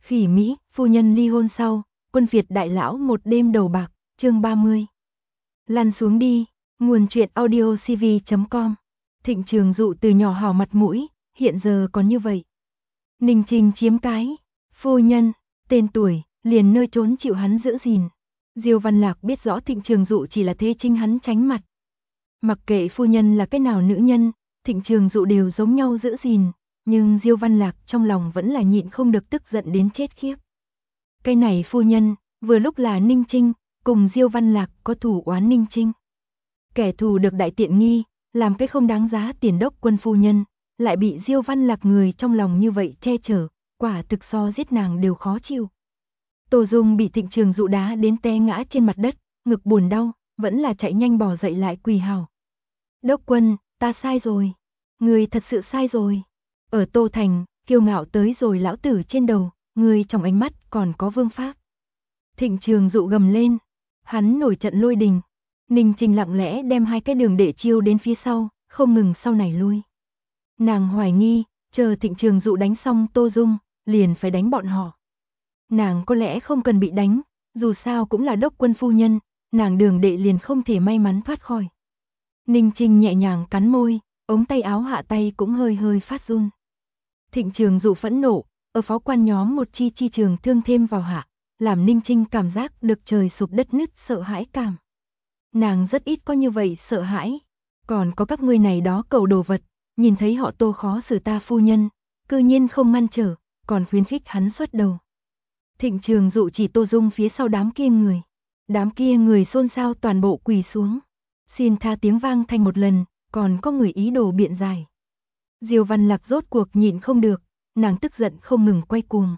Khỉ Mỹ, phu nhân ly hôn sau, quân Việt đại lão một đêm đầu bạc, chương 30. Lăn xuống đi, nguồn truyện audio cv.com. Thịnh Trường Dụ từ nhỏ hảo mặt mũi, hiện giờ còn như vậy. Ninh Trinh chiếm cái, phu nhân, tên tuổi, liền nơi trốn chịu hắn giữ gìn. Diêu Văn Lạc biết rõ Thịnh Trường Dụ chỉ là thế trinh hắn tránh mặt. Mặc kệ phu nhân là cái nào nữ nhân, Thịnh Trường Dụ đều giống nhau giữ gìn, nhưng Diêu Văn Lạc trong lòng vẫn là nhịn không được tức giận đến chết khiếp. Cái này phu nhân, vừa lúc là Ninh Trinh, cùng Diêu Văn Lạc có thù oán Ninh Trinh. Kẻ thù được đại tiện nghi, làm cái không đáng giá tiền đốc quân phu nhân, lại bị Diêu Văn Lạc người trong lòng như vậy che chở, quả thực so giết nàng đều khó chịu. Tô Dung bị Thịnh Trường Dụ đá đến té ngã trên mặt đất, ngực buồn đau, vẫn là chạy nhanh bò dậy lại quỳ hào. Đốc quân, ta sai rồi. Người thật sự sai rồi. Ở Tô Thành, kiêu ngạo tới rồi lão tử trên đầu, người trong ánh mắt còn có vương pháp. Thịnh Trường Dụ gầm lên. Hắn nổi trận lôi đình. Ninh Trinh lặng lẽ đem hai cái đường đệ chiêu đến phía sau, không ngừng sau này lui. Nàng hoài nghi, chờ Thịnh Trường Dụ đánh xong Tô Dung, liền phải đánh bọn họ. Nàng có lẽ không cần bị đánh, dù sao cũng là đốc quân phu nhân, nàng đường đệ liền không thể may mắn thoát khỏi. Ninh Trinh nhẹ nhàng cắn môi, ống tay áo hạ tay cũng hơi hơi phát run. Thịnh Trường Dụ phẫn nộ, ở pháo quan nhóm một chi trường thương thêm vào hạ, làm Ninh Trinh cảm giác được trời sụp đất nứt sợ hãi cảm. Nàng rất ít có như vậy sợ hãi, còn có các ngươi này đó cầu đồ vật, nhìn thấy họ Tô khó xử ta phu nhân, cư nhiên không ngăn trở, còn khuyến khích hắn xuất đầu. Thịnh Trường Dụ chỉ Tô Dung phía sau đám kia người xôn xao toàn bộ quỳ xuống. Xin tha tiếng vang thành một lần, còn có người ý đồ biện giải. Diêu Văn Lạc rốt cuộc nhịn không được, nàng tức giận không ngừng quay cuồng.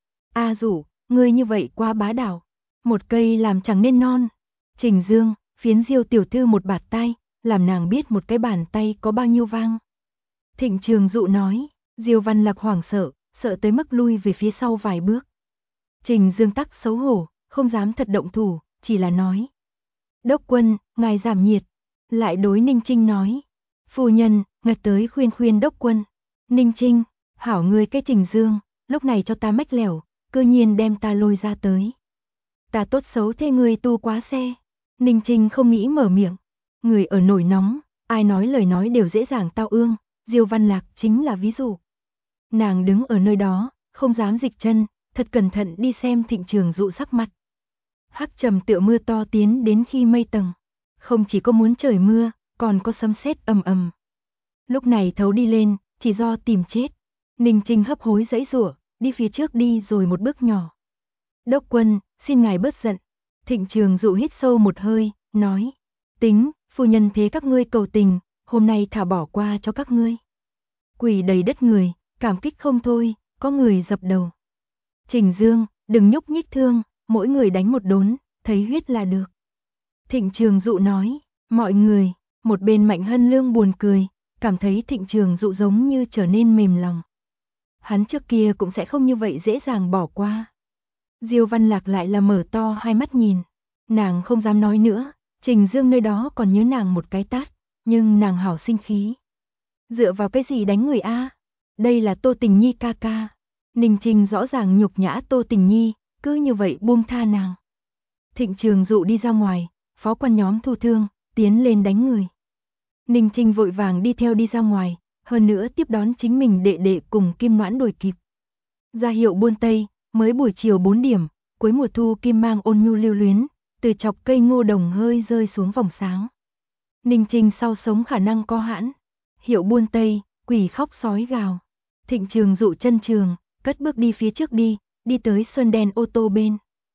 A Dụ, ngươi như vậy quá bá đạo, một cây làm chẳng nên non. Trình Dương, phiến Diêu tiểu thư một bạt tai, làm nàng biết một cái bàn tay có bao nhiêu vang. Thịnh Trường Dụ nói, Diêu Văn Lạc hoảng sợ, sợ tới mức lui về phía sau vài bước. Trình Dương tắc xấu hổ, không dám thật động thủ, chỉ là nói. Đốc quân, ngài giảm nhiệt. Lại đối Ninh Trinh nói. Phu nhân, ngật tới khuyên đốc quân. Ninh Trinh, hảo ngươi cái Trình Dương, lúc này cho ta mách lẻo, cư nhiên đem ta lôi ra tới. Ta tốt xấu thế ngươi tu quá xe. Ninh Trinh không nghĩ mở miệng. Người ở nổi nóng, ai nói lời nói đều dễ dàng tao ương, Diêu Văn Lạc chính là ví dụ. Nàng đứng ở nơi đó, không dám dịch chân, thật cẩn thận đi xem Thịnh Trường Dụ sắc mặt. Hắc trầm tựa mưa to tiến đến khi mây tầng. Không chỉ có muốn trời mưa, còn có sấm sét ầm ầm. Lúc này thấu đi lên, chỉ do tìm chết. Ninh Trinh hấp hối giãy giụa, đi phía trước đi rồi một bước nhỏ. Đốc quân, xin ngài bớt giận. Thịnh Trường Dụ hít sâu một hơi, nói. Tính, phu nhân thế các ngươi cầu tình, hôm nay thả bỏ qua cho các ngươi. Quỳ đầy đất người, cảm kích không thôi, có người dập đầu. Trình Dương, đừng nhúc nhích thương, mỗi người đánh một đốn, thấy huyết là được. Thịnh Trường Dụ nói, mọi người, một bên Mạnh Hân Lương buồn cười, cảm thấy Thịnh Trường Dụ giống như trở nên mềm lòng. Hắn trước kia cũng sẽ không như vậy dễ dàng bỏ qua. Diêu Văn Lạc lại là mở to hai mắt nhìn, nàng không dám nói nữa, Trình Dương nơi đó còn nhớ nàng một cái tát, nhưng nàng hảo sinh khí. Dựa vào cái gì đánh người a? Đây là Tô Tình Nhi ca ca. Ninh Trinh rõ ràng nhục nhã Tô Tình Nhi, cứ như vậy buông tha nàng. Thịnh Trường Dụ đi ra ngoài, phó quan nhóm thu thương, tiến lên đánh người. Ninh Trinh vội vàng đi theo đi ra ngoài, hơn nữa tiếp đón chính mình đệ đệ cùng Kim Noãn đuổi kịp. Ra hiệu buôn Tây, mới buổi chiều 4 điểm, cuối mùa thu kim mang ôn nhu lưu luyến, từ chọc cây ngô đồng hơi rơi xuống vòng sáng. Ninh Trinh sau sống khả năng co hãn, hiệu buôn Tây, quỷ khóc sói gào. Thịnh Trường Dụ chân trường, cất bước đi phía trước đi tới sơn đen ô tô bên.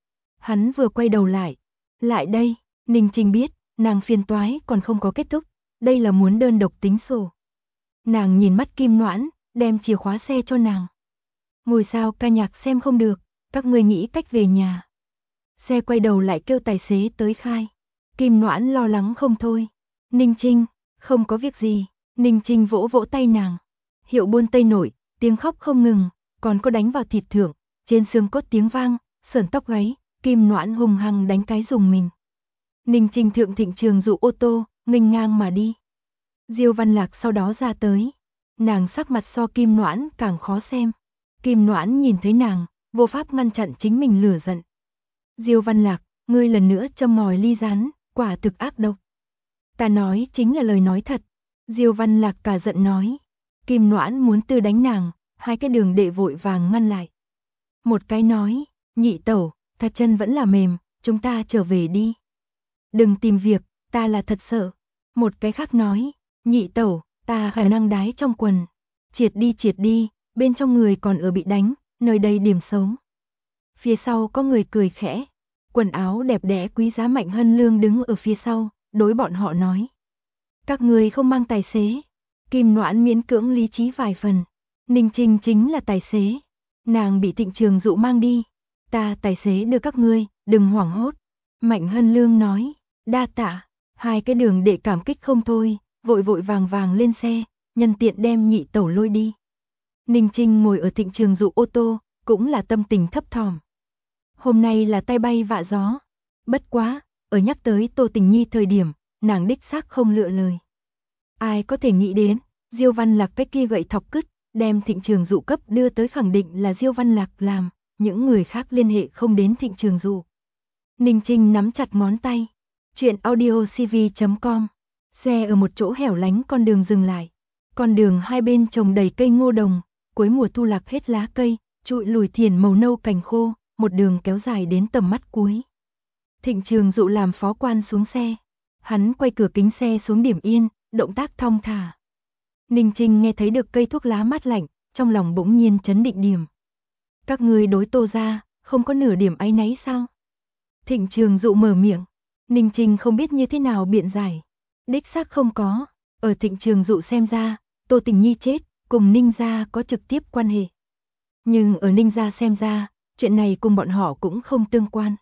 Hắn vừa quay đầu lại đây, Ninh Trinh biết, nàng phiền toái còn không có kết thúc, đây là muốn đơn độc tính sổ. Nàng nhìn mắt Kim Noãn, đem chìa khóa xe cho nàng. Ngồi sao ca nhạc xem không được, các ngươi nghĩ cách về nhà. Xe quay đầu lại kêu tài xế tới khai. Kim Noãn lo lắng không thôi. Ninh Trinh, không có việc gì. Ninh Trinh vỗ vỗ tay nàng. Hiệu buôn Tây nổi, tiếng khóc không ngừng, còn có đánh vào thịt thượng, trên xương cốt tiếng vang, sởn tóc gáy, Kim Noãn hùng hăng đánh cái dùng mình. Ninh Trinh thượng Thịnh Trường Dụ ô tô, nghênh ngang mà đi. Diêu Văn Lạc sau đó ra tới, nàng sắc mặt so Kim Noãn càng khó xem. Kim Noãn nhìn thấy nàng, vô pháp ngăn chặn chính mình lửa giận. Diêu Văn Lạc, ngươi lần nữa châm ngòi ly rán, quả thực ác độc. Ta nói chính là lời nói thật. Diêu Văn Lạc cả giận nói. Kim Noãn muốn tư đánh nàng, hai cái đường đệ vội vàng ngăn lại. Một cái nói, nhị tẩu, ta chân vẫn là mềm, chúng ta trở về đi. Đừng tìm việc, ta là thật sợ. Một cái khác nói, nhị tẩu, ta khả năng đái trong quần. Triệt đi, bên trong người còn ở bị đánh, nơi đây điểm xấu. Phía sau có người cười khẽ, quần áo đẹp đẽ quý giá Mạnh Hân Lương đứng ở phía sau, đối bọn họ nói. Các người không mang tài xế. Kim Noãn miễn cưỡng lý trí vài phần. Ninh Trinh chính là tài xế. Nàng bị Thịnh Trường Dụ mang đi. Ta tài xế đưa các ngươi, đừng hoảng hốt. Mạnh Hân Lương nói, đa tạ. Hai cái đường đệ cảm kích không thôi, vội vàng lên xe, nhân tiện đem nhị tẩu lôi đi. Ninh Trinh ngồi ở Thịnh Trường Dụ ô tô, cũng là tâm tình thấp thỏm. Hôm nay là tai bay vạ gió. Bất quá, ở nhắc tới Tô Tình Nhi thời điểm, nàng đích xác không lựa lời. Ai có thể nghĩ đến, Diêu Văn Lạc cái kia gậy thọc cứt, đem Thịnh Trường Dụ cấp đưa tới khẳng định là Diêu Văn Lạc làm, những người khác liên hệ không đến Thịnh Trường Dụ. Ninh Trinh nắm chặt ngón tay. Chuyện audiocv.com. Xe ở một chỗ hẻo lánh con đường dừng lại. Con đường hai bên trồng đầy cây ngô đồng, cuối mùa thu lạc hết lá cây, trụi lùi thiền màu nâu cành khô, một đường kéo dài đến tầm mắt cuối. Thịnh Trường Dụ làm phó quan xuống xe. Hắn quay cửa kính xe xuống điểm yên, động tác thong thả. Ninh Trinh nghe thấy được cây thuốc lá mát lạnh, trong lòng bỗng nhiên chấn định điểm. Các ngươi đối Tô gia, không có nửa điểm áy náy sao? Thịnh Trường Dụ mở miệng. Ninh Trinh không biết như thế nào biện giải. Đích xác không có. Ở Thịnh Trường Dụ xem ra, Tô Tình Nhi chết, cùng Ninh gia có trực tiếp quan hệ. Nhưng ở Ninh gia xem ra, chuyện này cùng bọn họ cũng không tương quan.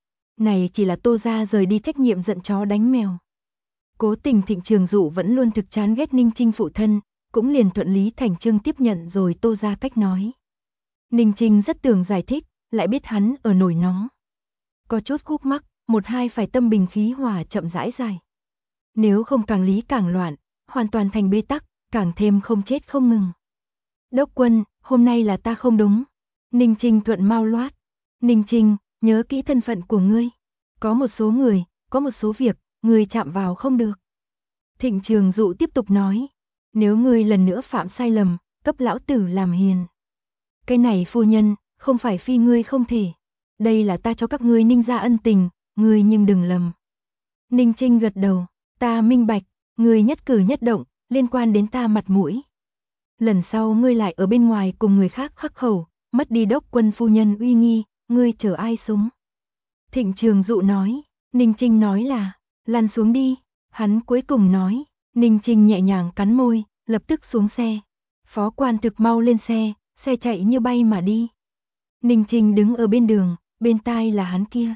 Này chỉ là Tô gia rời đi trách nhiệm giận chó đánh mèo. Cố tình Thịnh Trường Dụ vẫn luôn thực chán ghét Ninh Trinh phụ thân, cũng liền thuận lý thành chương tiếp nhận rồi Tô gia cách nói. Ninh Trinh rất tưởng giải thích, lại biết hắn ở nổi nóng. Có chút khúc mắc, một hai phải tâm bình khí hòa chậm rãi giải. Nếu không càng lý càng loạn, hoàn toàn thành bế tắc, càng thêm không chết không ngừng. Đốc quân, hôm nay là ta không đúng. Ninh Trinh thuận mau loát. Ninh Trinh, nhớ kỹ thân phận của ngươi. Có một số người, có một số việc, ngươi chạm vào không được. Thịnh Trường Dụ tiếp tục nói. Nếu ngươi lần nữa phạm sai lầm, cấp lão tử làm hiền. Cái này phu nhân, không phải phi ngươi không thể. Đây là ta cho các ngươi Ninh gia ân tình, ngươi nhưng đừng lầm. Ninh Trinh gật đầu, ta minh bạch, ngươi nhất cử nhất động, liên quan đến ta mặt mũi. Lần sau ngươi lại ở bên ngoài cùng người khác khắc khẩu, mất đi đốc quân phu nhân uy nghi, ngươi chở ai sống? Thịnh Trường Dụ nói, Ninh Trinh nói là, lăn xuống đi. Hắn cuối cùng nói, Ninh Trinh nhẹ nhàng cắn môi, lập tức xuống xe. Phó quan thực mau lên xe, xe chạy như bay mà đi. Ninh Trinh đứng ở bên đường, bên tai là hắn kia.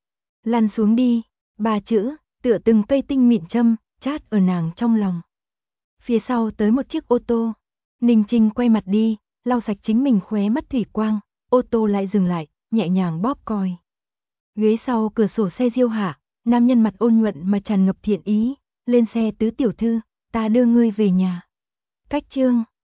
Lăn xuống đi, ba chữ, tựa từng cây tinh mịn châm, chát ở nàng trong lòng. Phía sau tới một chiếc ô tô. Ninh Trinh quay mặt đi, lau sạch chính mình khóe mắt thủy quang, ô tô lại dừng lại, nhẹ nhàng bóp còi. Ghế sau cửa sổ xe Diêu Hạ, nam nhân mặt ôn nhuận mà tràn ngập thiện ý, lên xe tứ tiểu thư, ta đưa ngươi về nhà. Cách chương